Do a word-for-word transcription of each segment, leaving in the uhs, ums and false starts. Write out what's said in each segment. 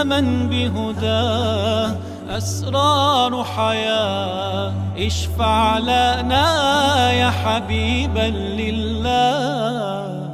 من بهداه أسرار حياة. اشفع لنا يا حبيبا لله.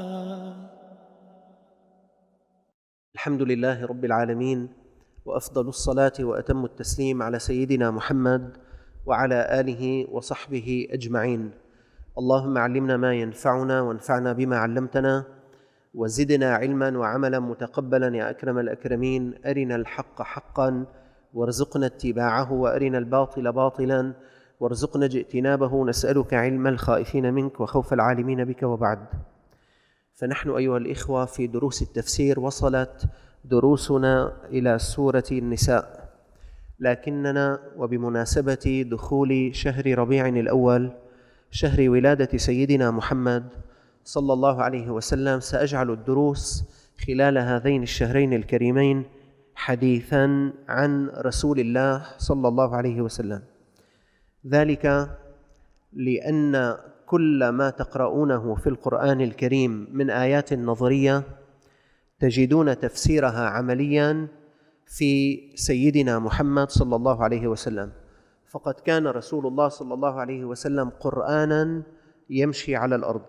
الحمد لله رب العالمين، وأفضل الصلاة وأتم التسليم على سيدنا محمد وعلى آله وصحبه أجمعين. اللهم علمنا ما ينفعنا وانفعنا بما علمتنا، وزدنا علما وعملا متقبلا يا أكرم الأكرمين. أرنا الحق حقا وارزقنا اتباعه، وأرنا الباطل باطلا وارزقنا اجتنابه. نسألك علم الخائفين منك وخوف العالمين بك. وبعد، فنحن أيها الإخوة في دروس التفسير. وصلت دروسنا إلى سورة النساء، لكننا وبمناسبة دخول شهر ربيع الأول، شهر ولادة سيدنا محمد صلى الله عليه وسلم، سأجعل الدروس خلال هذين الشهرين الكريمين حديثا عن رسول الله صلى الله عليه وسلم. ذلك لأن كل ما تقرؤونه في القرآن الكريم من آيات نظرية تجدون تفسيرها عمليا في سيدنا محمد صلى الله عليه وسلم. فقد كان رسول الله صلى الله عليه وسلم قرآنا يمشي على الأرض.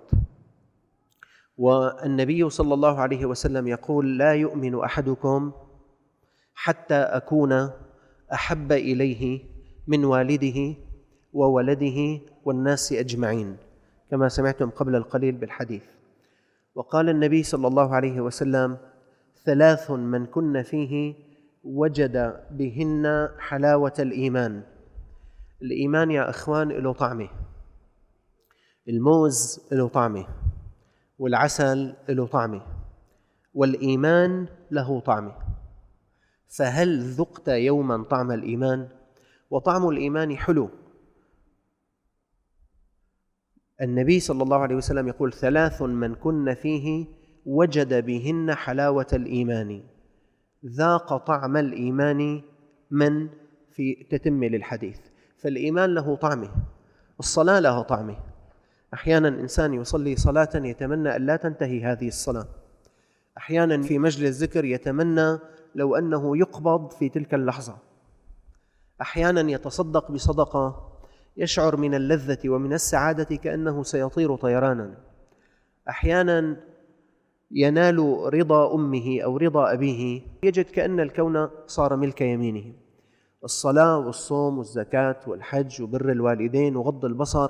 والنبي صلى الله عليه وسلم يقول: لا يؤمن أحدكم حتى أكون أحب إليه من والده وولده والناس أجمعين، كما سمعتم قبل القليل بالحديث. وقال النبي صلى الله عليه وسلم: ثلاث من كن فيه وجد بهن حلاوة الإيمان. الإيمان يا أخوان له طعمه، الموز له طعمه، والعسل له طعمه، والإيمان له طعمه. فهل ذقت يوما طعم الإيمان؟ وطعم الإيمان حلو. النبي صلى الله عليه وسلم يقول: ثلاث من كن فيه وجد بهن حلاوة الإيمان. ذاق طعم الإيمان من في تتم للحديث. فالإيمان له طعمه، الصلاة لها طعمه. أحيانا إنسان يصلي صلاة يتمنى أن لا تنتهي هذه الصلاة. أحيانا في مجلس ذكر يتمنى لو أنه يقبض في تلك اللحظة. أحيانا يتصدق بصدقة يشعر من اللذة ومن السعادة كأنه سيطير طيرانا. أحيانا ينال رضا أمه أو رضا أبيه، يجد كأن الكون صار ملك يمينه. الصلاة والصوم والزكاة والحج وبر الوالدين وغض البصر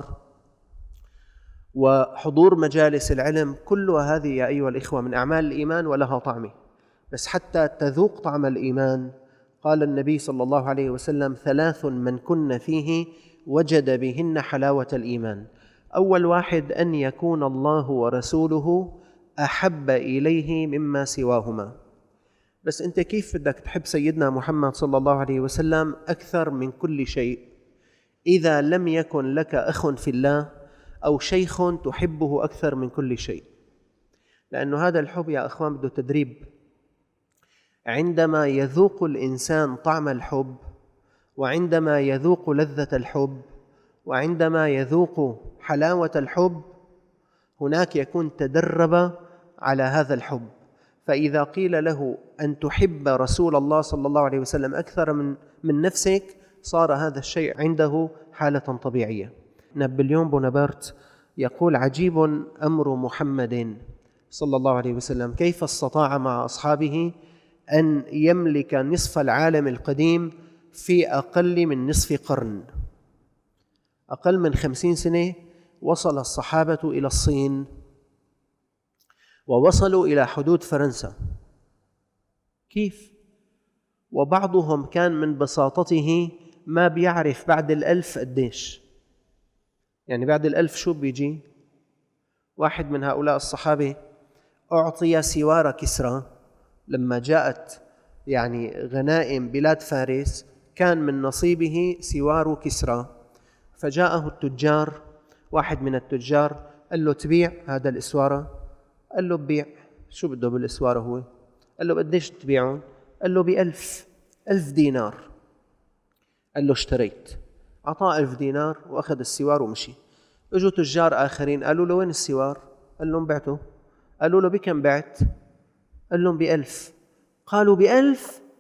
وحضور مجالس العلم، كل هذه يا أيها الإخوة من أعمال الإيمان ولها طعمه. بس حتى تذوق طعم الإيمان قال النبي صلى الله عليه وسلم: ثلاث من كن فيه وجد بهن حلاوة الإيمان. أول واحد أن يكون الله ورسوله أحب إليه مما سواهما. بس أنت كيف بدك تحب سيدنا محمد صلى الله عليه وسلم أكثر من كل شيء إذا لم يكن لك أخ في الله أو شيخ تحبه أكثر من كل شيء؟ لأنه هذا الحب يا أخوان بده تدريب. عندما يذوق الإنسان طعم الحب، وعندما يذوق لذة الحب، وعندما يذوق حلاوة الحب، هناك يكون تدرب على هذا الحب. فإذا قيل له أن تحب رسول الله صلى الله عليه وسلم أكثر من من نفسك، صار هذا الشيء عنده حالة طبيعية. نابليون بونابرت يقول: عجيب أمر محمد صلى الله عليه وسلم، كيف استطاع مع أصحابه أن يملك نصف العالم القديم في أقل من نصف قرن. أقل من خمسين سنة وصل الصحابة إلى الصين، ووصلوا إلى حدود فرنسا. كيف؟ وبعضهم كان من بساطته ما بيعرف بعد الألف قديش. يعني بعد الألف شو بيجي؟ واحد من هؤلاء الصحابة أعطي سوار كسرى لما جاءت يعني غنائم بلاد فارس، كان من نصيبه سوار كسرى. فجاءه التجار، واحد من التجار قال له: تبيع هذا الإسوارة؟ قال له: ببيع. شو بده بالإسوارة هو؟ قال له: بديش تبيعون؟ قال له: بألف ألف دينار. قال له: اشتريت. أعطاه ألف دينار وأخذ السوار ومشي. اجوا تجار آخرين قالوا له: وين السوار؟ قال لهم: بعته. قالوا له: بكم بعت؟ قال لهم: بألف. قالوا: بألف؟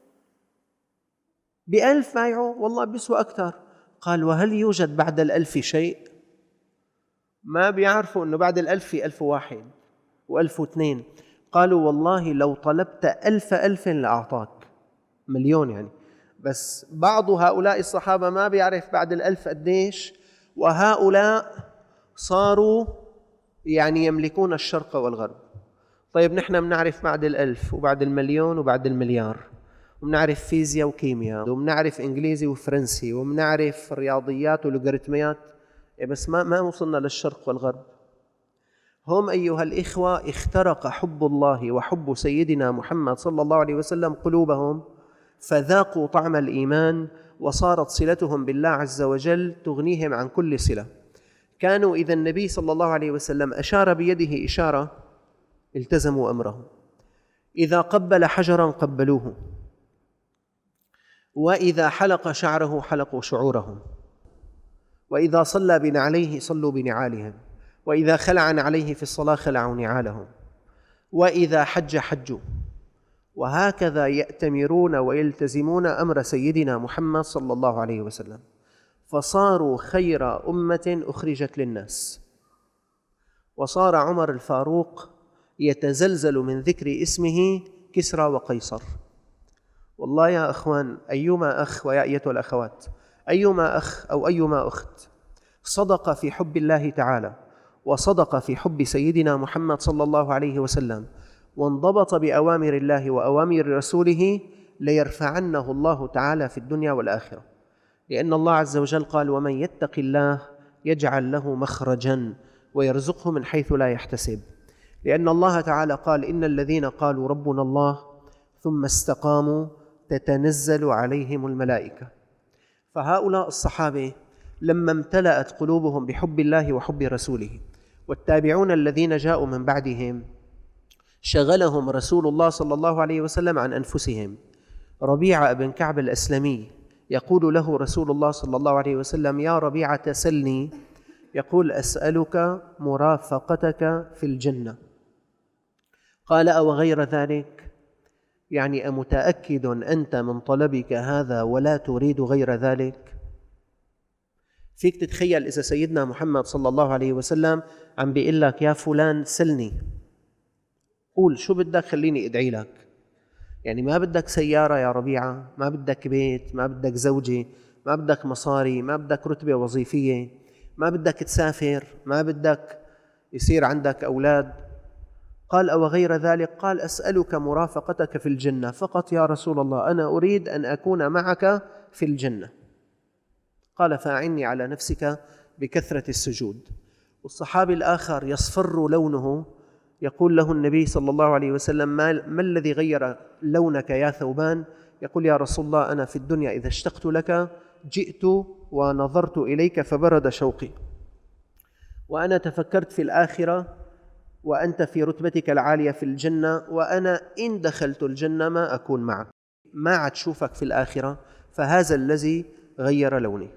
بألف بايعوا، والله بيسوى أكثر. قال وهل يوجد بعد الألف شيء؟ ما بيعرفوا أنه بعد الألف في ألف واحد وألف واثنين. قالوا والله لو طلبت ألف ألف لأعطاك، مليون يعني. بس بعض هؤلاء الصحابة ما بيعرف بعد الألف قديش، وهؤلاء صاروا يعني يملكون الشرق والغرب. طيب نحن بنعرف بعد الألف وبعد المليون وبعد المليار، وبنعرف فيزياء وكيمياء، وبنعرف إنجليزي وفرنسي، وبنعرف رياضيات ولوغاريتميات، بس ما ما وصلنا للشرق والغرب. هم أيها الإخوة اخترق حب الله وحب سيدنا محمد صلى الله عليه وسلم قلوبهم، فذاقوا طعم الإيمان، وصارت صلتهم بالله عز وجل تغنيهم عن كل صلة. كانوا إذا النبي صلى الله عليه وسلم أشار بيده إشارة التزموا أمره، إذا قبل حجرا قبلوه، وإذا حلق شعره حلقوا شعورهم، وإذا صلى بنعليه صلوا بنعالهم، وإذا خلع عليه في الصلاة خلعوا نعالهم، وإذا حج حجوا. وهكذا يأتمرون ويلتزمون أمر سيدنا محمد صلى الله عليه وسلم، فصاروا خير أمة أخرجت للناس. وصار عمر الفاروق يتزلزل من ذكر اسمه كسرى وقيصر. والله يا أخوان، أيما أخ ويا أيتها الأخوات، أيما أخ أو أيما أخت صدق في حب الله تعالى وصدق في حب سيدنا محمد صلى الله عليه وسلم، وانضبط بأوامر الله وأوامر رسوله، ليرفعنه الله تعالى في الدنيا والآخرة. لأن الله عز وجل قال ومن يتق الله يجعل له مخرجا ويرزقه من حيث لا يحتسب. لأن الله تعالى قال إن الذين قالوا ربنا الله ثم استقاموا تتنزل عليهم الملائكة. فهؤلاء الصحابة لما امتلأت قلوبهم بحب الله وحب رسوله، والتابعون الذين جاءوا من بعدهم شغلهم رسول الله صلى الله عليه وسلم عن أنفسهم. ربيعة بن كعب الأسلمي يقول له رسول الله صلى الله عليه وسلم يا ربيعة سلني، يقول أسألك مرافقتك في الجنة. قال أو غير ذلك، يعني أمتأكد أنت من طلبك هذا ولا تريد غير ذلك؟ فيك تتخيل إذا سيدنا محمد صلى الله عليه وسلم عم بيقول لك يا فلان سلني، قول شو بدك خليني أدعي لك. يعني ما بدك سيارة يا ربيعة، ما بدك بيت، ما بدك زوجة، ما بدك مصاري، ما بدك رتبة وظيفية، ما بدك تسافر، ما بدك يصير عندك أولاد. قال أو غير ذلك؟ قال أسألك مرافقتك في الجنة فقط يا رسول الله، أنا أريد أن أكون معك في الجنة. قال فأعني على نفسك بكثرة السجود. والصحابي الآخر يصفر لونه، يقول له النبي صلى الله عليه وسلم ما, ما الذي غير لونك يا ثوبان؟ يقول يا رسول الله أنا في الدنيا إذا اشتقت لك جئت ونظرت إليك فبرد شوقي، وأنا تفكرت في الآخرة وأنت في رتبتك العالية في الجنة، وأنا إن دخلت الجنة ما أكون معك، ما عاد شوفك في الآخرة، فهذا الذي غير لوني.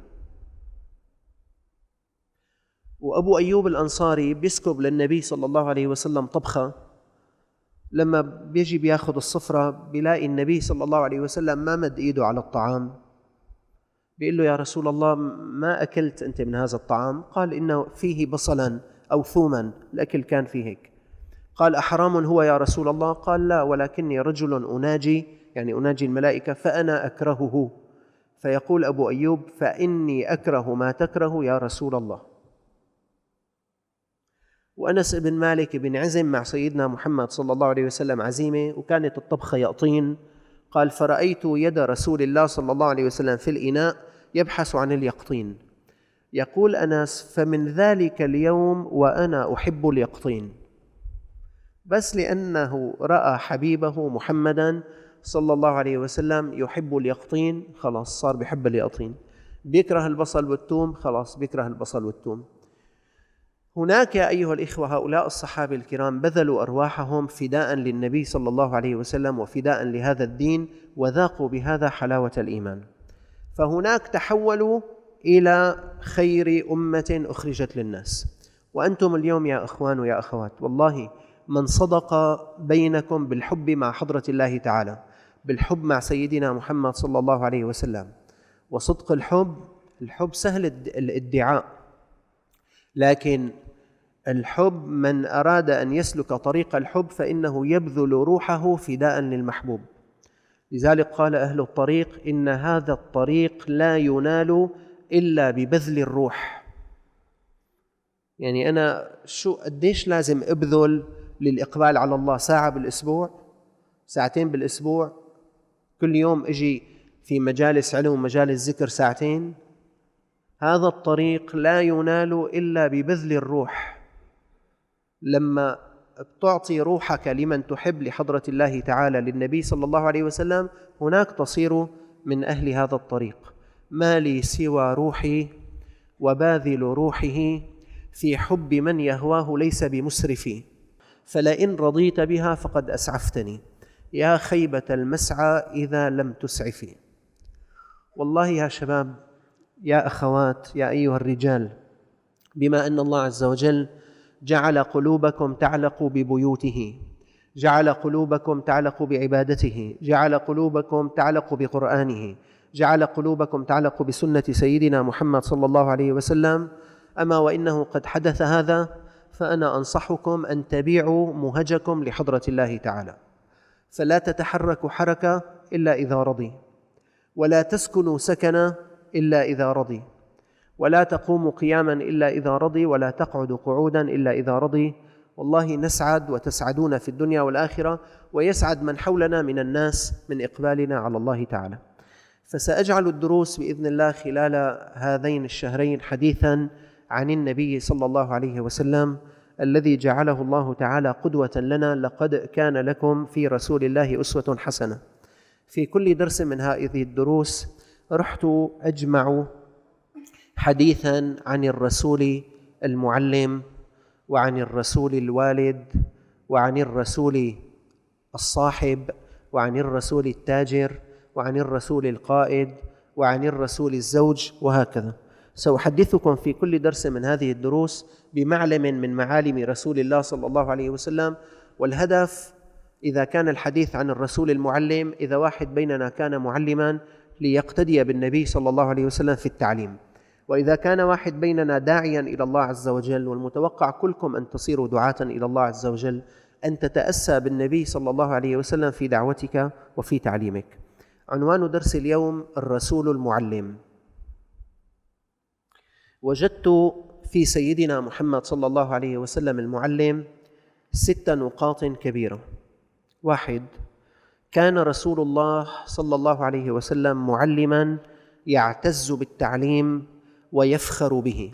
وأبو أيوب الأنصاري بيسكب للنبي صلى الله عليه وسلم طبخة، لما بيجي بياخذ الصفرة بيلاقي النبي صلى الله عليه وسلم ما مد إيده على الطعام، بيقول له يا رسول الله ما أكلت أنت من هذا الطعام؟ قال إنه فيه بصلا أو ثوما، الأكل كان فيه هيك. قال أحرام هو يا رسول الله؟ قال لا، ولكني رجل أناجي، يعني أناجي الملائكة، فأنا أكرهه. فيقول أبو أيوب فإني أكره ما تكره يا رسول الله. وأنس بن مالك بن عزم مع سيدنا محمد صلى الله عليه وسلم عزيمة، وكانت الطبخة يقطين. قال فرأيت يد رسول الله صلى الله عليه وسلم في الإناء يبحث عن اليقطين. يقول أنس فمن ذلك اليوم وأنا أحب اليقطين، بس لأنه رأى حبيبه محمدا صلى الله عليه وسلم يحب اليقطين، خلاص صار بيحب اليقطين. بيكره البصل والثوم، خلاص بيكره البصل والثوم. هناك يا أيها الإخوة هؤلاء الصحابة الكرام بذلوا أرواحهم فداء للنبي صلى الله عليه وسلم وفداء لهذا الدين، وذاقوا بهذا حلاوة الإيمان. فهناك تحولوا إلى خير أمة أخرجت للناس. وأنتم اليوم يا أخوان ويا أخوات، والله من صدق بينكم بالحب مع حضرة الله تعالى، بالحب مع سيدنا محمد صلى الله عليه وسلم. وصدق الحب، الحب سهل الادعاء، لكن الحب من أراد أن يسلك طريق الحب فإنه يبذل روحه فداء للمحبوب. لذلك قال أهل الطريق: إن هذا الطريق لا ينال إلا ببذل الروح. يعني أنا شو قديش لازم أبذل للإقبال على الله؟ ساعة بالأسبوع، ساعتين بالأسبوع، كل يوم أجي في مجالس علم ومجالس ذكر ساعتين. هذا الطريق لا ينال إلا ببذل الروح. لما بتعطي روحك لمن تحب لحضرة الله تعالى للنبي صلى الله عليه وسلم، هناك تصير من أهل هذا الطريق. ما لي سوى روحي وباذل روحه في حب من يهواه ليس بمسرفي، فلئن رضيت بها فقد أسعفتني، يا خيبة المسعى إذا لم تسعفي. والله يا شباب، يا أخوات، يا أيها الرجال، بما أن الله عز وجل جعل قلوبكم تعلق ببيوته، جعل قلوبكم تعلق بعبادته، جعل قلوبكم تعلق بقرآنه، جعل قلوبكم تعلق بسنة سيدنا محمد صلى الله عليه وسلم، أما وإنه قد حدث هذا، فأنا أنصحكم أن تبيعوا مهجكم لحضرة الله تعالى، فلا تتحركوا حركة إلا إذا رضي، ولا تسكنوا سكنا إلا إذا رضي، ولا تقوموا قياما إلا إذا رضي، ولا تقعدوا قعودا إلا إذا رضي. والله نسعد وتسعدون في الدنيا والآخرة، ويسعد من حولنا من الناس من إقبالنا على الله تعالى. فسأجعل الدروس بإذن الله خلال هذين الشهرين حديثا عن النبي صلى الله عليه وسلم الذي جعله الله تعالى قدوة لنا: لقد كان لكم في رسول الله أسوة حسنة. في كل درس من هذه الدروس رحت أجمع حديثا عن الرسول المعلم، وعن الرسول الوالد، وعن الرسول الصاحب، وعن الرسول التاجر، وعن الرسول القائد، وعن الرسول الزوج، وهكذا. سأحدثكم في كل درس من هذه الدروس بمعلم من معالم رسول الله صلى الله عليه وسلم. والهدف إذا كان الحديث عن الرسول المعلم، إذا واحد بيننا كان معلما ليقتدي بالنبي صلى الله عليه وسلم في التعليم، وإذا كان واحد بيننا داعيا إلى الله عز وجل، والمتوقع كلكم أن تصيروا دعاة إلى الله عز وجل، أن تتأسى بالنبي صلى الله عليه وسلم في دعوتك وفي تعليمك. عنوان درس اليوم: الرسول المعلم. وجدت في سيدنا محمد صلى الله عليه وسلم المعلم ست نقاط كبيرة. واحد: كان رسول الله صلى الله عليه وسلم معلما يعتز بالتعليم ويفخر به.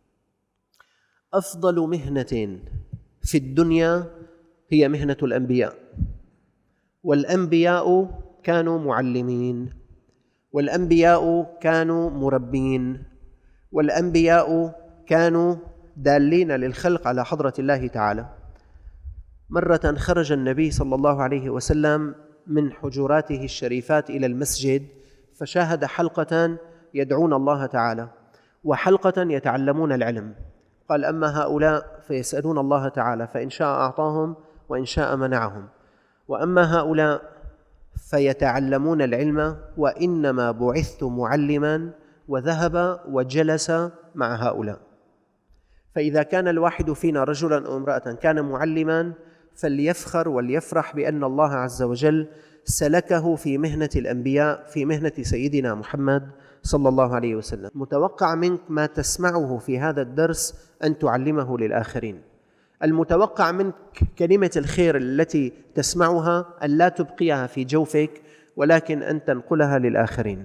أفضل مهنة في الدنيا هي مهنة الأنبياء، والأنبياء كانوا معلمين، والأنبياء كانوا مربين، والأنبياء كانوا دالين للخلق على حضرة الله تعالى. مرة خرج النبي صلى الله عليه وسلم من حجراته الشريفات إلى المسجد، فشاهد حلقة يدعون الله تعالى وحلقة يتعلمون العلم. قال: أما هؤلاء فيسألون الله تعالى، فإن شاء أعطاهم وإن شاء منعهم، وأما هؤلاء فيتعلمون العلم، وإنما بعثت معلما، وذهب وجلس مع هؤلاء. فإذا كان الواحد فينا رجلا أو امرأة كان معلما، فليفخر وليفرح بأن الله عز وجل سلكه في مهنة الأنبياء، في مهنة سيدنا محمد صلى الله عليه وسلم. متوقع منك ما تسمعه في هذا الدرس أن تعلمه للآخرين. المتوقع منك كلمة الخير التي تسمعها أن لا تبقيها في جوفك، ولكن أن تنقلها للآخرين.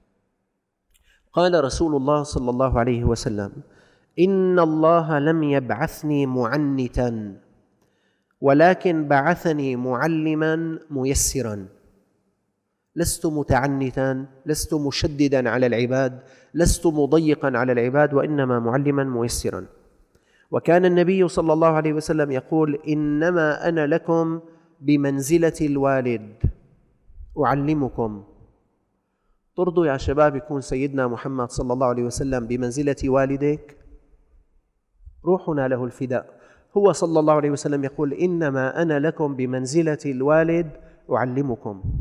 قال رسول الله صلى الله عليه وسلم: إن الله لم يبعثني معنتا، ولكن بعثني معلما ميسرا. لست متعنتا، لست مشددا على العباد، لست مضيقا على العباد، وإنما معلما ميسرا. وكان النبي صلى الله عليه وسلم يقول: إنما أنا لكم بمنزلة الوالد أعلمكم. ترضوا يا شباب يكون سيدنا محمد صلى الله عليه وسلم بمنزلة والدك؟ روحنا له الفداء. هو صلى الله عليه وسلم يقول: إنما أنا لكم بمنزلة الوالد أعلمكم.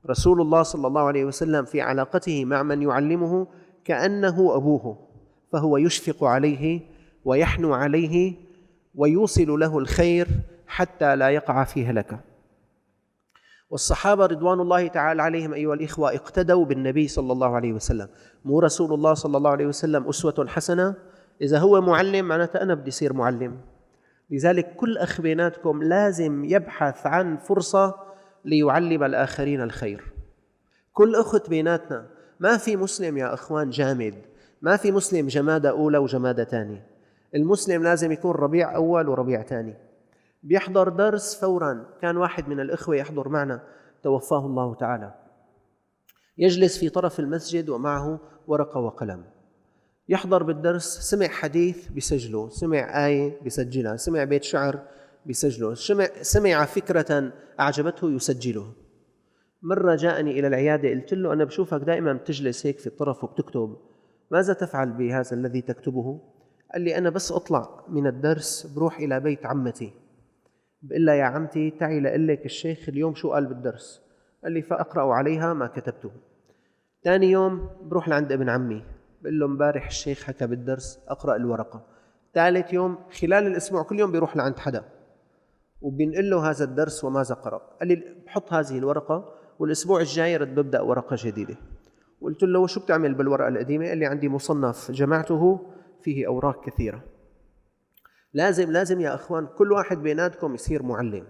رسول الله صلى الله عليه وسلم في علاقته مع من يعلمه كأنه أبوه، فهو يشفق عليه ويحنو عليه ويوصل له الخير حتى لا يقع في هلكة. والصحابة رضوان الله تعالى عليهم أيها الإخوة اقتدوا بالنبي صلى الله عليه وسلم. مو رسول الله صلى الله عليه وسلم أسوة حسنة؟ إذا هو معلم معناته أنا بدي أصير معلم. لذلك كل أخ بيناتكم لازم يبحث عن فرصة ليعلم الآخرين الخير. كل أخت بيناتنا، ما في مسلم يا أخوان جامد، ما في مسلم جمادة أولى وجمادة ثانية. المسلم لازم يكون ربيع أول وربيع ثاني، بيحضر درس فوراً. كان واحد من الإخوة يحضر معنا توفاه الله تعالى، يجلس في طرف المسجد ومعه ورقة وقلم، يحضر بالدرس، سمع حديث بيسجله، سمع آية بيسجلها، سمع بيت شعر بيسجله، سمع, سمع فكرة أعجبته يسجله. مرة جاءني إلى العيادة، قلت له أنا بشوفك دائما بتجلس هيك في الطرف وبتكتب، ماذا تفعل بهذا الذي تكتبه؟ قال لي أنا بس أطلع من الدرس بروح إلى بيت عمتي، بقول لها يا عمتي تعي لقلك الشيخ اليوم شو قال بالدرس. قال لي فأقرأ عليها ما كتبته. ثاني يوم بروح لعند ابن عمي، بقول له امبارح الشيخ حكى بالدرس، أقرأ الورقة. ثالث يوم خلال الأسبوع كل يوم بيروح لعند حدا وبينقل له هذا الدرس وماذا قرأ. قال لي بحط هذه الورقة والأسبوع الجاي رد ببدأ ورقة جديدة. قلت له شو بتعمل بالورقة القديمة؟ قال لي عندي مصنف جمعته فيه أوراق كثيرة. لازم لازم يا أخوان كل واحد بيناتكم يصير معلم.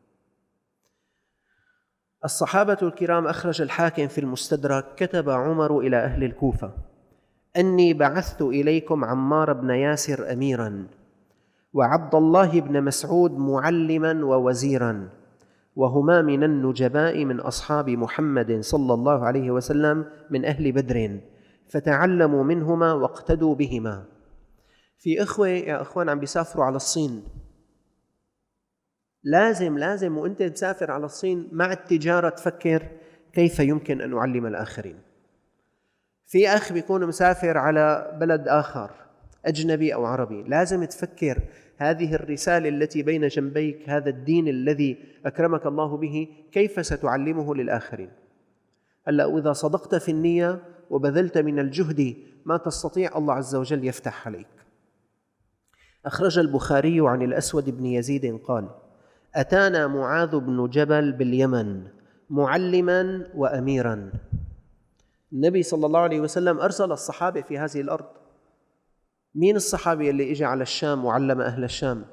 الصحابة الكرام، أخرج الحاكم في المستدرك، كتب عمر إلى أهل الكوفة أني بعثت إليكم عمار بن ياسر أميراً، وعبد الله بن مسعود معلماً ووزيراً، وهما من النجباء من أصحاب محمد صلى الله عليه وسلم من أهل بدر، فتعلموا منهما واقتدوا بهما. في إخوة يا أخوان عم بيسافروا على الصين، لازم لازم وأنت تسافر على الصين مع التجارة تفكر كيف يمكن أن أعلم الآخرين. في أخ بيكون مسافر على بلد آخر أجنبي أو عربي، لازم تفكر هذه الرسالة التي بين جنبيك، هذا الدين الذي أكرمك الله به، كيف ستعلمه للآخرين. هلأ وإذا صدقت في النية وبذلت من الجهد ما تستطيع، الله عز وجل يفتح عليك. أخرج البخاري عن الأسود بن يزيد قال: أتانا معاذ بن جبل باليمن معلما وأميرا. النبي صلى الله عليه وسلم أرسل الصحابة في هذه الأرض. مين الصحابي اللي إجى على الشام وعلم أهل الشام؟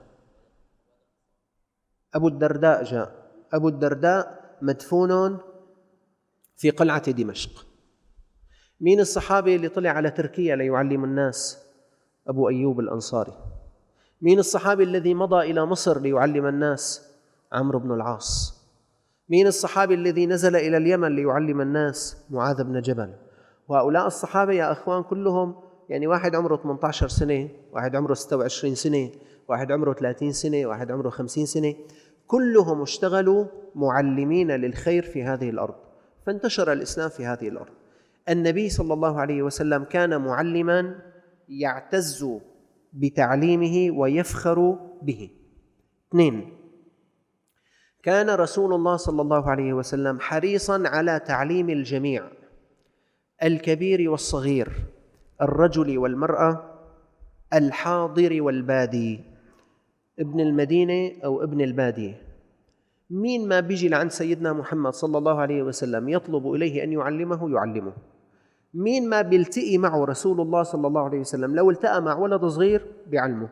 أبو الدرداء جاء. أبو الدرداء مدفون في قلعة دمشق. مين الصحابي اللي طلع على تركيا ليعلم الناس؟ أبو أيوب الأنصاري. مين الصحابي الذي مضى إلى مصر ليعلم الناس؟ عمرو بن العاص. مين الصحابي الذي نزل إلى اليمن ليعلم الناس؟ معاذ بن جبل. وهؤلاء الصحابة يا أخوان كلهم، يعني واحد عمره ثمانية عشر سنة، واحد عمره ستة وعشرين سنة، واحد عمره ثلاثين سنة، واحد عمره خمسين سنة، كلهم اشتغلوا معلمين للخير في هذه الأرض، فانتشر الإسلام في هذه الأرض. النبي صلى الله عليه وسلم كان معلما يعتز بتعليمه ويفخر به. اثنين، كان رسول الله صلى الله عليه وسلم حريصا على تعليم الجميع، الكبير والصغير، الرجل والمرأة، الحاضر والبادي، ابن المدينة أو ابن البادية. مين ما بيجي لعند سيدنا محمد صلى الله عليه وسلم يطلب إليه أن يعلمه يعلمه. مين ما بيلتقي معه رسول الله صلى الله عليه وسلم لو التقى مع ولد صغير بيعلمه.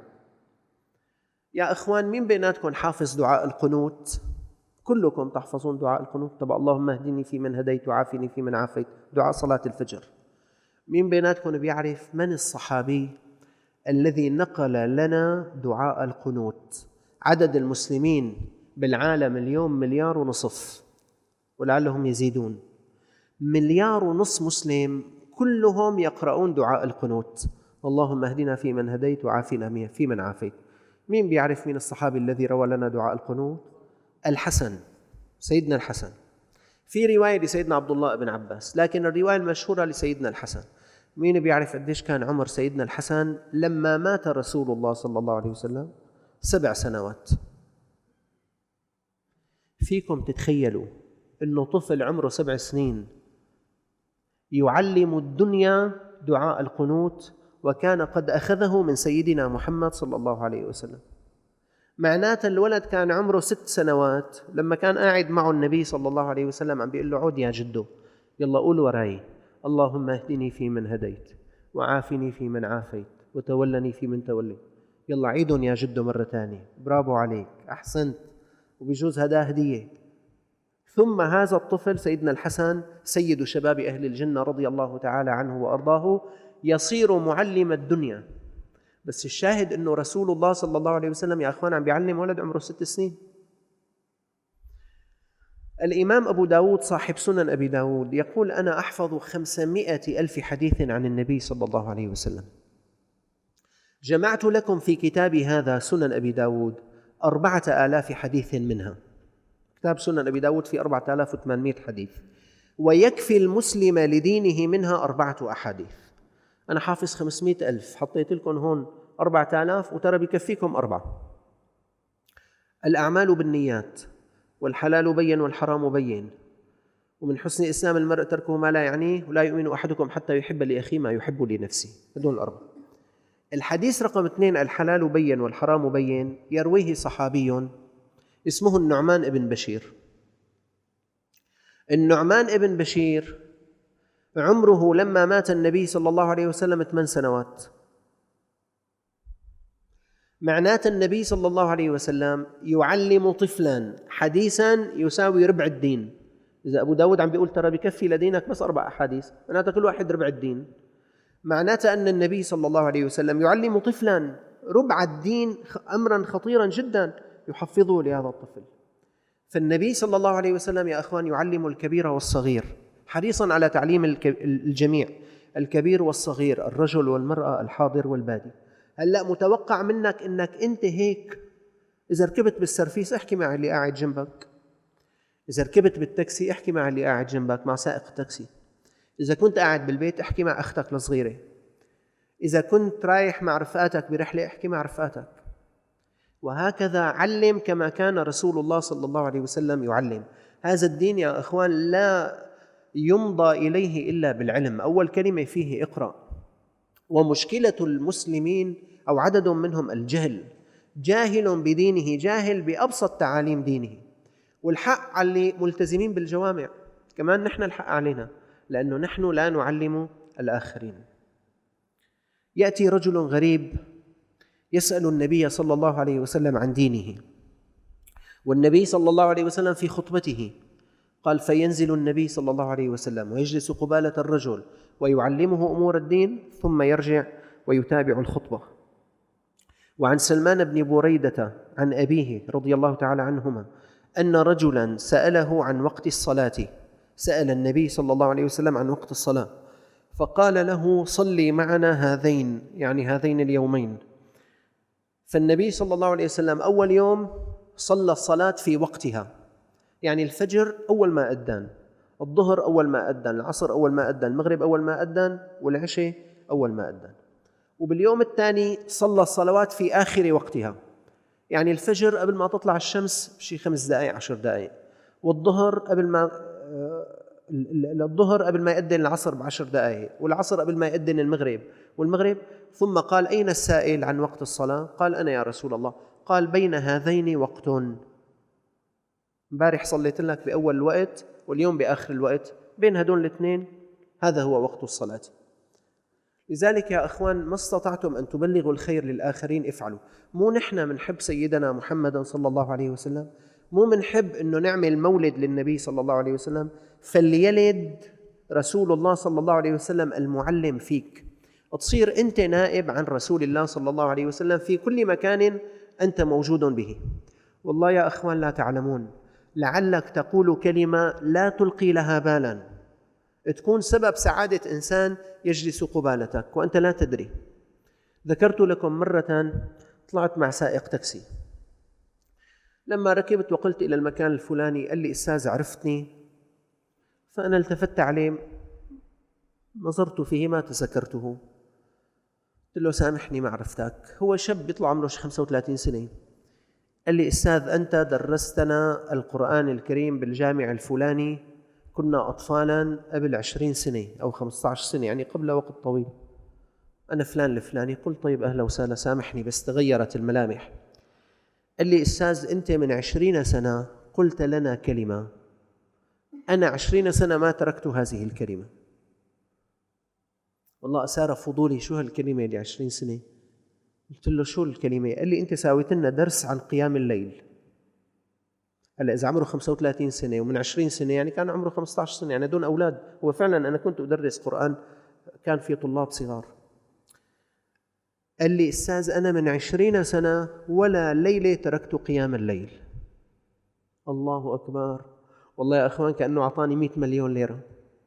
يا أخوان، مين بيناتكم حافظ دعاء القنوت؟ كلكم تحفظون دعاء القنوت تبع اللهم اهدني فيمن هديت وعافني فيمن عافيت، دعاء صلاة الفجر. مين بيناتكم بيعرف من الصحابي الذي نقل لنا دعاء القنوت؟ عدد المسلمين بالعالم اليوم مليار ونصف ولعلهم يزيدون. مليار ونصف مسلم كلهم يقرؤون دعاء القنوت، اللهم اهدنا فيمن هديت وعافنا فيمن عافيت. مين بيعرف مين الصحابي الذي روى لنا دعاء القنوت؟ الحسن، سيدنا الحسن. في رواية لسيدنا عبد الله بن عباس، لكن الرواية المشهورة لسيدنا الحسن. مين بيعرف قديش كان عمر سيدنا الحسن لما مات رسول الله صلى الله عليه وسلم؟ سبع سنوات. فيكم تتخيلوا إنه طفل عمره سبع سنين يعلم الدنيا دعاء القنوت، وكان قد أخذه من سيدنا محمد صلى الله عليه وسلم. معناته الولد كان عمره ست سنوات لما كان قاعد معه النبي صلى الله عليه وسلم عم بيقول له عود يا جدو، يلا قول وراي: اللهم اهدني في من هديت، وعافني في من عافيت، وتولني في من توليت. يلا عيدهم يا جدو مرة ثانية، برافو عليك، أحسنت، وبيجوز هداه هدية. ثم هذا الطفل سيدنا الحسن سيد شباب أهل الجنة رضي الله تعالى عنه وأرضاه يصير معلم الدنيا. بس الشاهد أنه رسول الله صلى الله عليه وسلم يا أخوان عم بيعلم ولد عمره ست سنين. الإمام أبو داود صاحب سنن أبي داود يقول: أنا أحفظ خمسمائة ألف حديث عن النبي صلى الله عليه وسلم. جمعت لكم في كتابي هذا سنن أبي داود أربعة آلاف حديث منها. كتاب سنن أبي داود في أربعة آلاف وثمانمائة حديث، ويكفي المسلم لدينه منها أربعة أحاديث. أنا حافظ خمسمائة ألف، حطيت لكم هون أربعة آلاف، وترى بكفيكم أربعة. الأعمال بالنيات، والحلال بين والحرام بين، ومن حسن إسلام المرء تركه ما لا يعنيه، ولا يؤمن أحدكم حتى يحب لأخيه ما يحب لنفسه. هذول الأربعة. الحديث رقم اثنين: الحلال بين والحرام بين، يرويه صحابي اسمه النعمان ابن بشير. النعمان ابن بشير عمره لما مات النبي صلى الله عليه وسلم ثمان سنوات. معنات النبي صلى الله عليه وسلم يعلم طفلا حديثا يساوي ربع الدين. إذا أبو داود عم بيقول ترى بكفي لدينك بس أربع أحاديث، معناته كل واحد ربع الدين. معناته أن النبي صلى الله عليه وسلم يعلم طفلا ربع الدين، أمرا خطيرا جدا يحفظه لهذا الطفل. فالنبي صلى الله عليه وسلم يا أخوان يعلم الكبير والصغير، حريصا على تعليم الجميع، الكبير والصغير، الرجل والمرأة، الحاضر والبادي. هلأ متوقع منك أنك أنت هيك إذا ركبت بالسرفيس احكي مع اللي قاعد جنبك، إذا ركبت بالتاكسي احكي مع اللي قاعد جنبك، مع سائق التاكسي، إذا كنت قاعد بالبيت احكي مع أختك الصغيرة، إذا كنت رايح مع رفقاتك برحلة احكي مع رفقاتك. وهكذا علم كما كان رسول الله صلى الله عليه وسلم يعلم. هذا الدين يا أخوان لا يمضى إليه إلا بالعلم. أول كلمة فيه اقرأ. ومشكلة المسلمين أو عدد منهم الجهل، جاهل بدينه، جاهل بأبسط تعاليم دينه. والحق على اللي ملتزمين بالجوامع، كمان نحن الحق علينا، لأنه نحن لا نعلم الآخرين. يأتي رجل غريب يسأل النبي صلى الله عليه وسلم عن دينه، والنبي صلى الله عليه وسلم في خطبته قال: فينزل النبي صلى الله عليه وسلم ويجلس قبالة الرجل ويعلمه أمور الدين، ثم يرجع ويتابع الخطبة. وعن سلمان بن بريدة عن أبيه رضي الله تعالى عنهما أن رجلا سأله عن وقت الصلاة، سأل النبي صلى الله عليه وسلم عن وقت الصلاة، فقال له: صلي معنا هذين، يعني هذين اليومين. فالنبي صلى الله عليه وسلم أول يوم صلى الصلاة في وقتها، يعني الفجر أول ما أذن، الظهر أول ما أذن، العصر أول ما أذن، المغرب أول ما أذن، والعشاء أول ما أذن. وباليوم الثاني صلى الصلوات في آخر وقتها، يعني الفجر قبل ما تطلع الشمس بشي خمس دقائق عشر دقائق، والظهر قبل ما الظهر قبل ما يأذن العصر بعشر دقائق، والعصر قبل ما يأذن المغرب، والمغرب. ثم قال: أين السائل عن وقت الصلاة؟ قال: أنا يا رسول الله. قال: بين هذين وقت، امبارح صليت لك بأول الوقت واليوم بآخر الوقت، بين هدول الاثنين هذا هو وقت الصلاة. لذلك يا أخوان ما استطعتم أن تبلغوا الخير للآخرين افعلوا. مو نحن منحب سيدنا محمد صلى الله عليه وسلم، مو منحب أنه نعمل مولد للنبي صلى الله عليه وسلم، فليلد رسول الله صلى الله عليه وسلم المعلم فيك، تصير أنت نائب عن رسول الله صلى الله عليه وسلم في كل مكان أنت موجود به. والله يا أخوان لا تعلمون، لعلك تقول كلمة لا تلقي لها بالا تكون سبب سعادة إنسان يجلس قبالتك وأنت لا تدري. ذكرت لكم مرة طلعت مع سائق تاكسي، لما ركبت وقلت إلى المكان الفلاني قال لي: أستاذ عرفتني؟ فأنا التفت عليه، نظرت فيه ما تذكرته، قلت له: سامحني ما عرفتك. هو شاب بيطلع عمره خمسة وثلاثين سنة. قال لي أستاذ أنت درستنا القرآن الكريم بالجامع الفلاني، كنا أطفالا قبل عشرين سنة أو خمسة عشر سنة، يعني قبل وقت طويل. أنا فلان الفلاني. قلت طيب أهلا وسهلا، سامحني بس تغيرت الملامح. قال لي أستاذ أنت من عشرين سنة قلت لنا كلمة، أنا عشرين سنة ما تركت هذه الكلمة. والله أثار فضولي، شو هالكلمة اللي عشرين سنة؟ قلت له شو الكلمة؟ قال لي أنت ساويت لنا درس عن قيام الليل. هلا إذا عمره خمسة وثلاثين سنة ومن عشرين سنة يعني كان عمره خمسة عشر سنة، يعني دون أولاد. هو فعلا أنا كنت أدرس قرآن كان في طلاب صغار. قال لي أستاذ أنا من عشرين سنة ولا ليلة تركت قيام الليل. الله أكبر، والله يا أخوان كأنه أعطاني مئة مليون ليرة.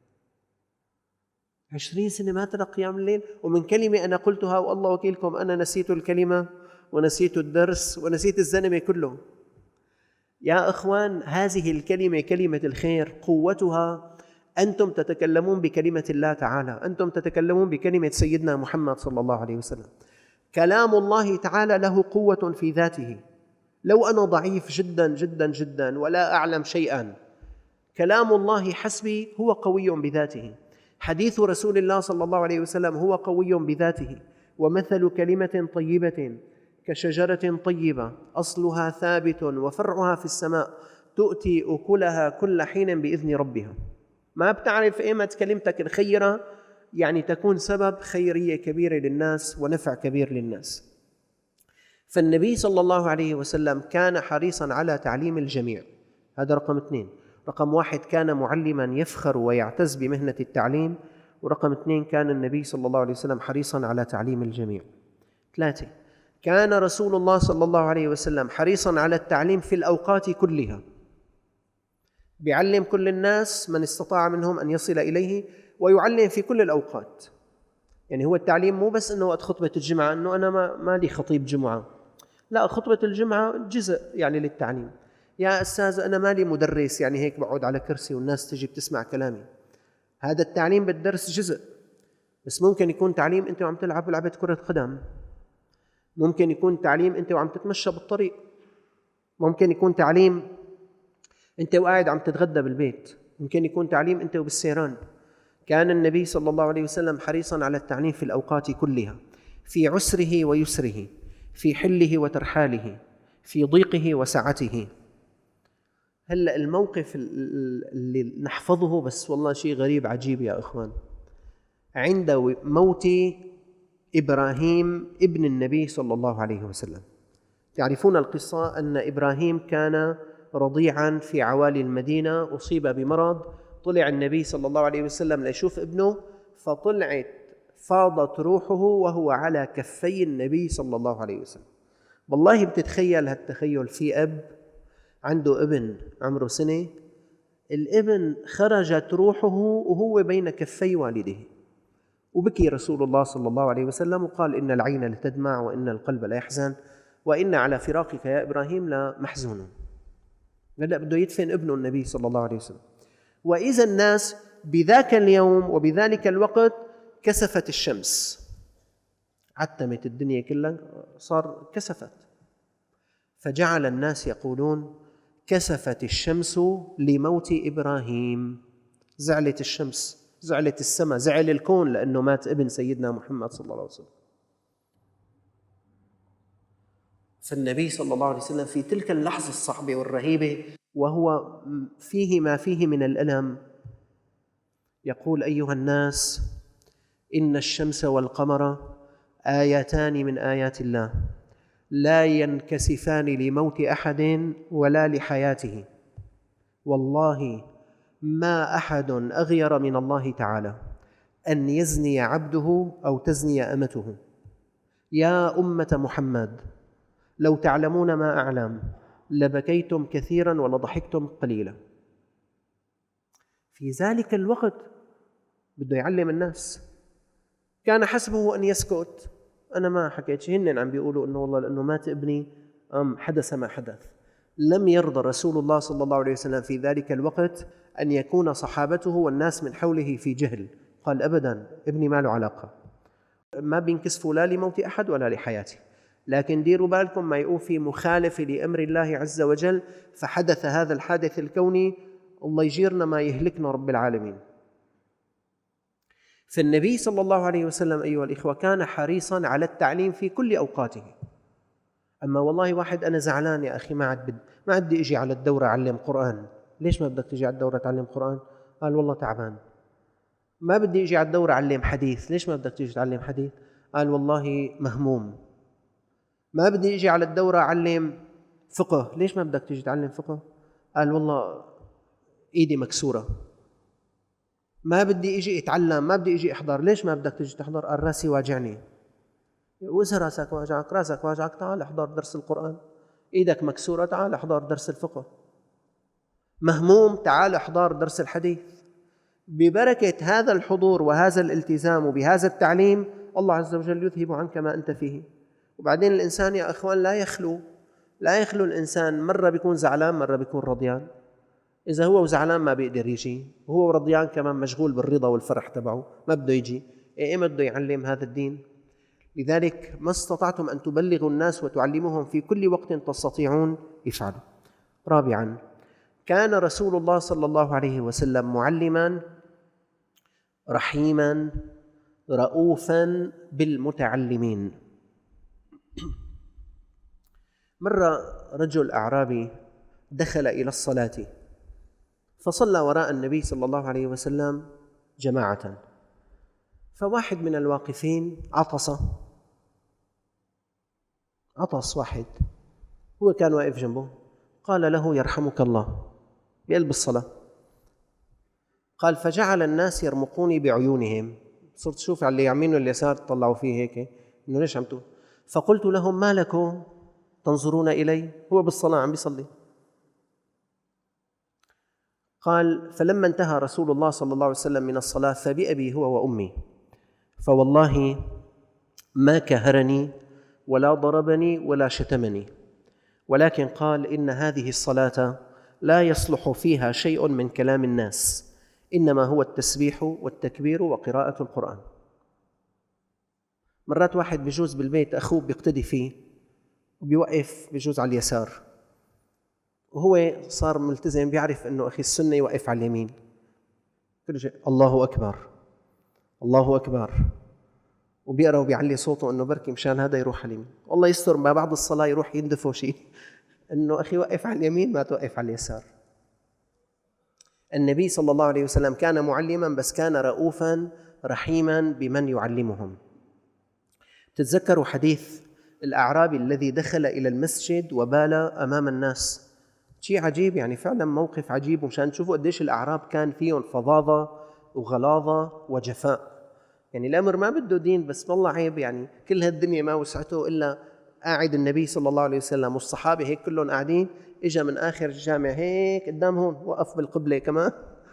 عشرين سنة ما ترك قيام الليل، ومن كلمة أنا قلتها والله وكيلكم أنا نسيت الكلمة ونسيت الدرس ونسيت الزلمة كله. يا أخوان هذه الكلمة كلمة الخير قوتها أنتم تتكلمون بكلمة الله تعالى، أنتم تتكلمون بكلمة سيدنا محمد صلى الله عليه وسلم. كلام الله تعالى له قوة في ذاته. لو أنا ضعيف جدا جدا جدا ولا أعلم شيئا، كلام الله حسبي هو قوي بذاته. حديث رسول الله صلى الله عليه وسلم هو قوي بذاته. ومثل كلمة طيبة كشجرة طيبة أصلها ثابت وفرعها في السماء تؤتي أكلها كل حين بإذن ربها. ما بتعرف إيمت كلمتك الخيرة يعني تكون سبب خيرية كبيرة للناس ونفع كبير للناس. فالنبي صلى الله عليه وسلم كان حريصا على تعليم الجميع، هذا رقم اثنين. رقم واحد كان معلما يفخر ويعتز بمهنة التعليم. ورقم اثنين كان النبي صلى الله عليه وسلم حريصا على تعليم الجميع. ثلاثة، كان رسول الله صلى الله عليه وسلم حريصا على التعليم في الأوقات كلها، بيعلم كل الناس من استطاع منهم أن يصل إليه، ويعلم في كل الأوقات. يعني هو التعليم مو بس أنه وقت خطبة الجمعة، أنه أنا ما, ما لي خطيب جمعة، لا، خطبة الجمعة جزء يعني للتعليم. يا أستاذ أنا ما لي مدرس، يعني هيك بقعد على كرسي والناس تجي بتسمع كلامي. هذا التعليم بالدرس جزء، بس ممكن يكون تعليم أنت وعم تلعب لعبة كرة قدم، ممكن يكون تعليم أنت وعم تتمشى بالطريق، ممكن يكون تعليم أنت وقاعد عم تتغدى بالبيت، ممكن يكون تعليم أنت وبالسيران. كان النبي صلى الله عليه وسلم حريصا على التعليم في الأوقات كلها، في عسره ويسره، في حله وترحاله، في ضيقه وسعته. هلأ الموقف اللي نحفظه بس والله شيء غريب عجيب يا إخوان. عند موت إبراهيم ابن النبي صلى الله عليه وسلم، تعرفون القصة أن إبراهيم كان رضيعا في عوالي المدينة، أصيب بمرض، طلع النبي صلى الله عليه وسلم ليشوف ابنه، فطلعت فاضت روحه وهو على كفي النبي صلى الله عليه وسلم. والله بتتخيل هالتخيل، في أب عنده ابن عمره سنة، الابن خرجت روحه وهو بين كفي والده، وبكي رسول الله صلى الله عليه وسلم وقال إن العين لتدمع وإن القلب لا يحزن وإن على فراقك يا إبراهيم لمحزون. هلأ بده يدفن ابنه النبي صلى الله عليه وسلم. وإذا الناس بذاك اليوم وبذلك الوقت كسفت الشمس، عتمت الدنيا كلها، صار كسفت، فجعل الناس يقولون كسفت الشمس لموت إبراهيم. زعلت الشمس، زعلت السماء، زعل الكون لأنه مات ابن سيدنا محمد صلى الله عليه وسلم. فالنبي صلى الله عليه وسلم في تلك اللحظة الصعبة والرهيبة وهو فيه ما فيه من الألم يقول أيها الناس إن الشمس والقمر آيتان من آيات الله لا ينكسفان لموت أحد ولا لحياته، والله ما أحد أغير من الله تعالى أن يزني عبده أو تزني أمته. يا أمة محمد لو تعلمون ما أعلم لبكيتم كثيرا ولضحكتم قليلا. في ذلك الوقت بده يعلم الناس، كان حسبه أن يسكت، أنا ما حكيت شيء، هن عم بيقولوا إنه والله لأنه مات ابني أم حدث ما حدث. لم يرضى رسول الله صلى الله عليه وسلم في ذلك الوقت أن يكون صحابته والناس من حوله في جهل، قال أبدا ابني ما له علاقة، ما بينكسفوا لا لموت أحد ولا لحياته. لكن ديروا بالكم ما يكون في مخالفة لأمر الله عز وجل فحدث هذا الحادث الكوني، الله يجيرنا ما يهلكنا رب العالمين. فالنبي صلى الله عليه وسلم أيها الإخوة كان حريصا على التعليم في كل أوقاته. أما والله واحد أنا زعلان يا أخي ما عاد بد ما عاد بدي أجي على الدورة أعلم قرآن. ليش ما بدك تجي على الدورة تعلم قرآن؟ قال والله تعبان. ما بدي أجي على الدورة أعلم حديث. ليش ما بدك تجي تعلم حديث؟ قال والله مهموم. ما بدي أجي على الدورة أعلم فقه. ليش ما بدك تجي تعلم فقه؟ قال والله إيدي مكسورة. ما بدي أجي أتعلم، ما بدي أجي أحضر. ليش ما بدك تجي تحضر؟ قال راسي واجعني. وإذا راسك واجعك راسك واجعك تعال احضر درس القرآن. إيدك مكسورة تعال احضر درس الفقه. مهموم تعال احضر درس الحديث. ببركة هذا الحضور وهذا الالتزام وبهذا التعليم الله عز وجل يذهب عنك ما أنت فيه. وبعدين الإنسان يا أخوان لا يخلو لا يخلو الإنسان، مرة بيكون زعلان مرة بيكون رضيان. إذا هو زعلان ما بيقدر يجي، وهو رضيان كمان مشغول بالرضا والفرح تبعه ما بده يجي، إيه ما بده يعلم هذا الدين. لذلك ما استطعتم أن تبلغوا الناس وتعلموهم في كل وقت تستطيعون افعلوا. رابعا، كان رسول الله صلى الله عليه وسلم معلما رحيما رؤوفا بالمتعلمين. مرة رجل أعرابي دخل إلى الصلاة فصلى وراء النبي صلى الله عليه وسلم جماعة، فواحد من الواقفين عطس عطس واحد، هو كان واقف جنبه، قال له يرحمك الله بقلب الصلاة. قال فجعل الناس يرمقوني بعيونهم، صرت شوف على اليمين واليسار طلعوا فيه هيك إنه ليش عم تقول. فقلت لهم ما لكم تنظرون إلي؟ هو بالصلاة عم بيصلي. قال فلما انتهى رسول الله صلى الله عليه وسلم من الصلاة فبأبي هو وأمي فوالله ما كهرني ولا ضربني ولا شتمني، ولكن قال إن هذه الصلاة لا يصلح فيها شيء من كلام الناس، إنما هو التسبيح والتكبير وقراءة القرآن. مرات واحد بيجوز بالبيت أخوه بيقتدي فيه وبيوقف بيجوز على اليسار، وهو صار ملتزم بيعرف أنه أخي السنة يوقف على اليمين، كل شيء الله أكبر الله أكبر، وبيقرأ وبيعلي صوته أنه بركي مشان هذا يروح على اليمين. والله يستر ما بعد الصلاة يروح يندفوا شيء أنه أخي وقف على اليمين ما توقف على اليسار. النبي صلى الله عليه وسلم كان معلما بس كان رؤوفا رحيما بمن يعلمهم. تتذكروا حديث الأعرابي الذي دخل إلى المسجد وبال أمام الناس؟ شيء عجيب يعني، فعلا موقف عجيب، ومشان تشوفوا قديش الأعراب كان فيهم فظاظة وغلاظة وجفاء. يعني الأمر ما بده دين بس والله عيب، يعني كل هالدنيا ما وسعته إلا قاعد النبي صلى الله عليه وسلم والصحابة هيك كلهم قاعدين، إجا من آخر الجامع هيك قدام هون وقف بالقبلة كمان،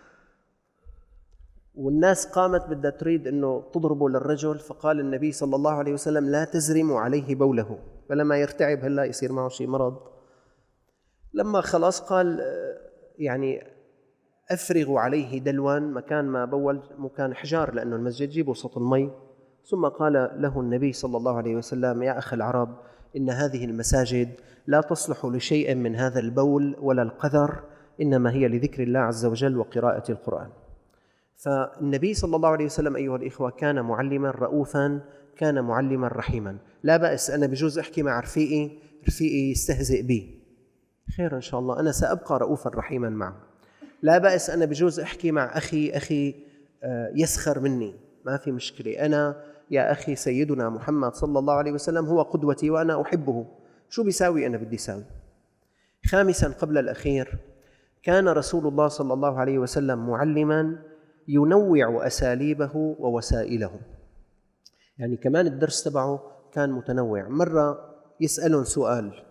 والناس قامت بدها تريد أنه تضربه للرجل، فقال النبي صلى الله عليه وسلم لا تزرموا عليه بوله، فلما يرتعب هلا يصير معه شيء مرض. لما خلاص قال يعني أفرغوا عليه دلوا، مكان ما بول مكان حجار لأنه المسجد جيب وسط المي. ثم قال له النبي صلى الله عليه وسلم يا أخ العرب إن هذه المساجد لا تصلح لشيء من هذا البول ولا القذر، إنما هي لذكر الله عز وجل وقراءة القرآن. فالنبي صلى الله عليه وسلم أيها الإخوة كان معلما رؤوفا، كان معلما رحيما. لا بأس أنا بجوز أحكي مع رفيقي رفيقي يستهزئ بي، خير إن شاء الله أنا سأبقى رؤوفا رحيما معه. لا بأس أنا بجوز أحكي مع أخي أخي يسخر مني، ما في مشكلة، أنا يا أخي سيدنا محمد صلى الله عليه وسلم هو قدوتي وأنا أحبه، شو بيساوي أنا بدي ساوي. خامسا قبل الأخير، كان رسول الله صلى الله عليه وسلم معلما ينوع أساليبه ووسائله، يعني كمان الدرس تبعه كان متنوع. مرة يسألون سؤال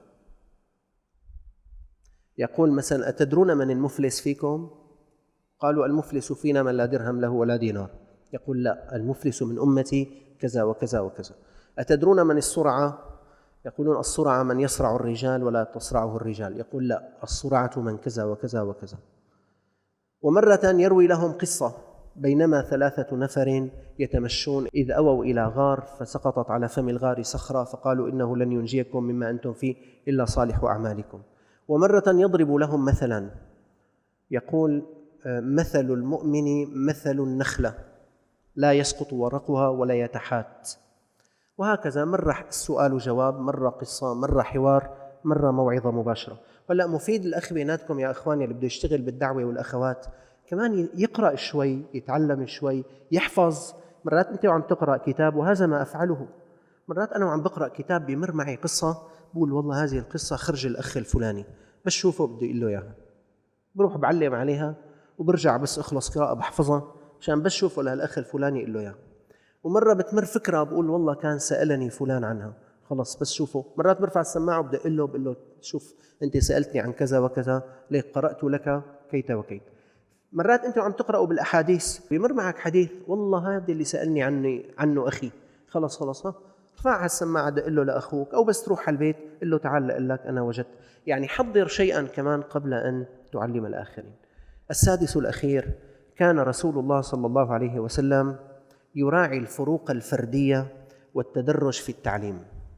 يقول مثلا أتدرون من المفلس فيكم؟ قالوا المفلس فينا من لا درهم له ولا دينار. يقول لا، المفلس من أمتي كذا وكذا وكذا. أتدرون من الصرعة؟ يقولون الصرعة من يصرع الرجال ولا تصرعه الرجال. يقول لا، الصرعة من كذا وكذا وكذا. ومرة يروي لهم قصة بينما ثلاثة نفر يتمشون إذ أووا إلى غار فسقطت على فم الغار صخرة فقالوا إنه لن ينجيكم مما أنتم فيه إلا صالح أعمالكم. ومرة يضرب لهم مثلا يقول مثل المؤمن مثل النخلة لا يسقط ورقها ولا يتحات. وهكذا مرة السؤال وجواب، مرة قصة، مرة حوار، مرة موعظة مباشرة. هلا مفيد الأخ بيناتكم يا أخواني اللي بده يشتغل بالدعوة والأخوات كمان يقرأ شوي، يتعلم شوي، يحفظ. مرات أنت وعم تقرأ كتاب، وهذا ما أفعله، مرات أنا وعم بقرأ كتاب بمر معي قصة بقول والله هذه القصة خرج الأخ الفلاني، بس شوفه بده يقول له إياها، بروح بعلم عليها وبرجع بس أخلص قراءة بحفظها عشان بس شوفه لهالأخ الفلاني يقول له إياها. ومرة بتمر فكرة بقول والله كان سألني فلان عنها، خلص بس شوفه. مرات برفع السماعة وبدأ أقول له بقول له شوف أنت سألتني عن كذا وكذا، ليك قرأت لك كيت وكيت. مرات أنتم عم تقرأوا بالأحاديث بيمر معك حديث والله هذا اللي سألني عني عنه أخي، خلص خلص ها رفع السماعة دق له لأخوك، أو بس تروح على البيت قل له تعال أقول لك أنا وجدت. يعني حضر شيئا كمان قبل أن تعلم الآخرين. السادس الأخير، كان رسول الله صلى الله عليه وسلم يراعي الفروق الفردية والتدرج في التعليم.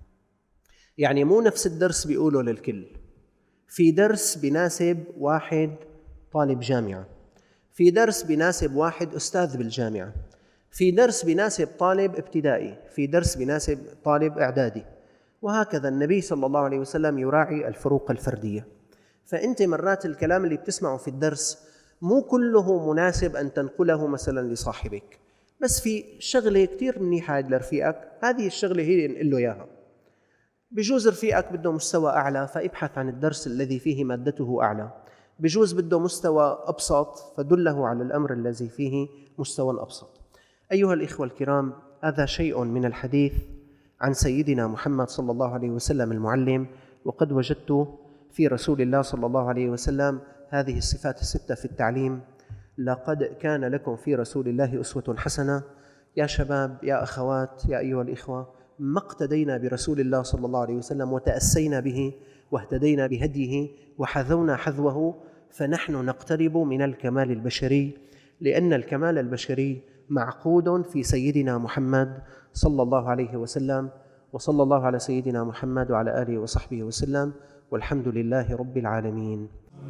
يعني مو نفس الدرس بيقوله للكل، في درس بيناسب واحد طالب جامعة، في درس بيناسب واحد أستاذ بالجامعة، في درس بيناسب طالب ابتدائي، في درس بيناسب طالب إعدادي، وهكذا. النبي صلى الله عليه وسلم يراعي الفروق الفردية. فأنت مرات الكلام اللي بتسمعه في الدرس مو كله مناسب أن تنقله مثلا لصاحبك، بس في شغلة كتير منيحة لرفيقك، هذه الشغلة هي نقول له إياها. بجوز رفيقك بده مستوى أعلى فابحث عن الدرس الذي فيه مادته أعلى، بجوز بده مستوى أبسط فدله على الأمر الذي فيه مستوى أبسط. أيها الإخوة الكرام، هذا شيء من الحديث عن سيدنا محمد صلى الله عليه وسلم المعلم. وقد وجدت في رسول الله صلى الله عليه وسلم هذه الصفات الستة في التعليم. لقد كان لكم في رسول الله أسوة حسنة. يا شباب، يا أخوات، يا أيها الإخوة، ما اقتدينا برسول الله صلى الله عليه وسلم وتأسينا به واهتدينا بهديه وحذونا حذوه، فنحن نقترب من الكمال البشري، لأن الكمال البشري معقود في سيدنا محمد صلى الله عليه وسلم. وصلى الله على سيدنا محمد وعلى آله وصحبه وسلم، والحمد لله رب العالمين.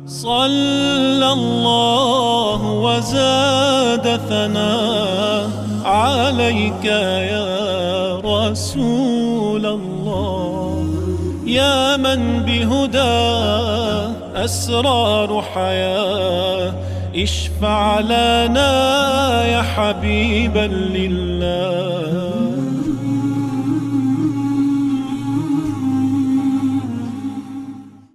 صلى الله وزاد ثناء عليك يا رسول الله، يا من بهداه أسرار حياة، اشفع لنا يا حبيبا لله.